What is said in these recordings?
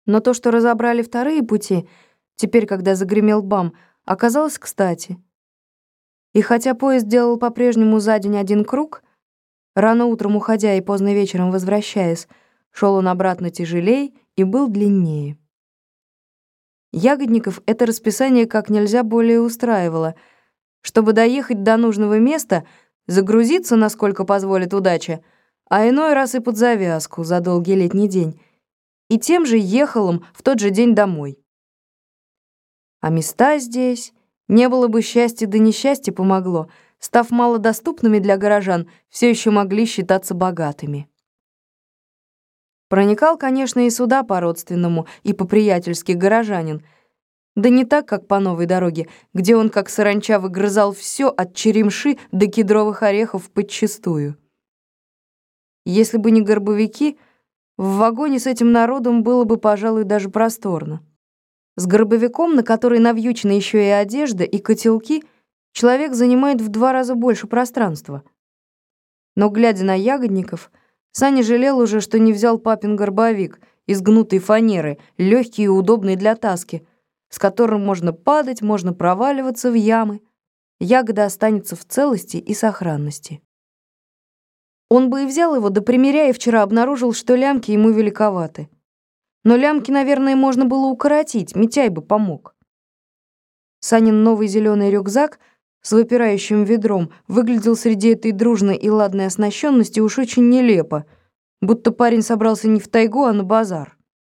Но то, что разобрали вторые пути, теперь, когда загремел бам, оказалось кстати. И хотя поезд делал по-прежнему за день один круг, рано утром уходя и поздно вечером возвращаясь, шел он обратно тяжелей и был длиннее. Ягодников это расписание как нельзя более устраивало. Чтобы доехать до нужного места, загрузиться, насколько позволит удача, а иной раз и под завязку за долгий летний день, и тем же ехал им в тот же день домой. А места здесь, не было бы счастья, да несчастье помогло, став малодоступными для горожан, все еще могли считаться богатыми. Проникал, конечно, и сюда по-родственному, и по-приятельски горожанин, да не так, как по новой дороге, где он, как саранча, выгрызал все от черемши до кедровых орехов подчистую. Если бы не горбовики, в вагоне с этим народом было бы, пожалуй, даже просторно. С горбовиком, на который навьючена еще и одежда, и котелки, человек занимает в 2 раза больше пространства. Но, глядя на ягодников, Саня жалел уже, что не взял папин горбовик из гнутой фанеры, легкий и удобный для таски, с которым можно падать, можно проваливаться в ямы. Ягода останется в целости и сохранности. Он бы и взял его, да примеряя, вчера обнаружил, что лямки ему великоваты. Но лямки, наверное, можно было укоротить, Митяй бы помог. Санин новый зеленый рюкзак с выпирающим ведром выглядел среди этой дружной и ладной оснащенности уж очень нелепо, будто парень собрался не в тайгу, а на базар.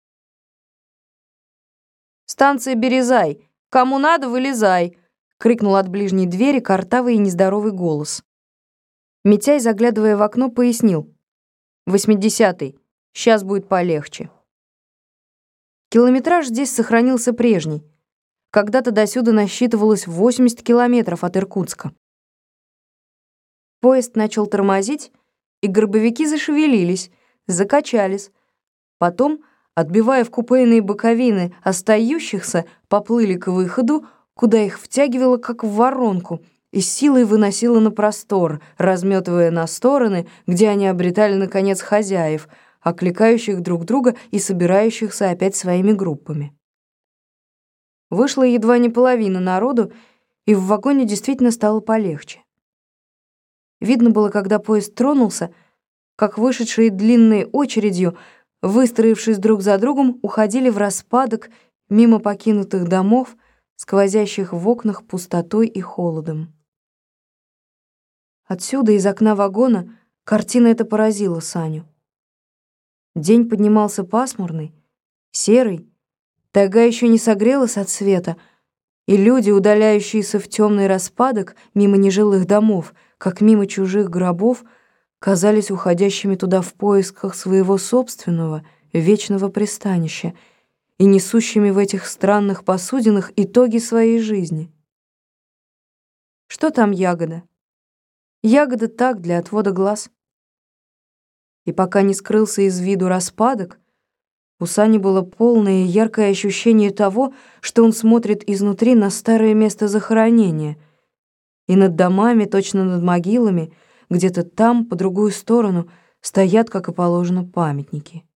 «Станция Березай! Кому надо, вылезай!» — крикнул от ближней двери картавый и нездоровый голос. Митяй, заглядывая в окно, пояснил: «80-й, сейчас будет полегче». Километраж здесь сохранился прежний. Когда-то досюда насчитывалось 80 километров от Иркутска. Поезд начал тормозить, и горбовики зашевелились, закачались. Потом, отбивая в купейные боковины остающихся, поплыли к выходу, куда их втягивало, как в воронку, и силой выносило на простор, разметывая на стороны, где они обретали, наконец, хозяев, окликающих друг друга и собирающихся опять своими группами. Вышла едва не половина народу, и в вагоне действительно стало полегче. Видно было, когда поезд тронулся, как вышедшие длинной очередью, выстроившись друг за другом, уходили в распадок мимо покинутых домов, сквозящих в окнах пустотой и холодом. Отсюда, из окна вагона, картина эта поразила Саню. День поднимался пасмурный, серый, тайга еще не согрелась от света, и люди, удаляющиеся в темный распадок мимо нежилых домов, как мимо чужих гробов, казались уходящими туда в поисках своего собственного вечного пристанища и несущими в этих странных посудинах итоги своей жизни. Что там ягода? Ягода так, для отвода глаз. И пока не скрылся из виду распадок, у Сани было полное и яркое ощущение того, что он смотрит изнутри на старое место захоронения, и над домами, точно над могилами, где-то там, по другую сторону, стоят, как и положено, памятники.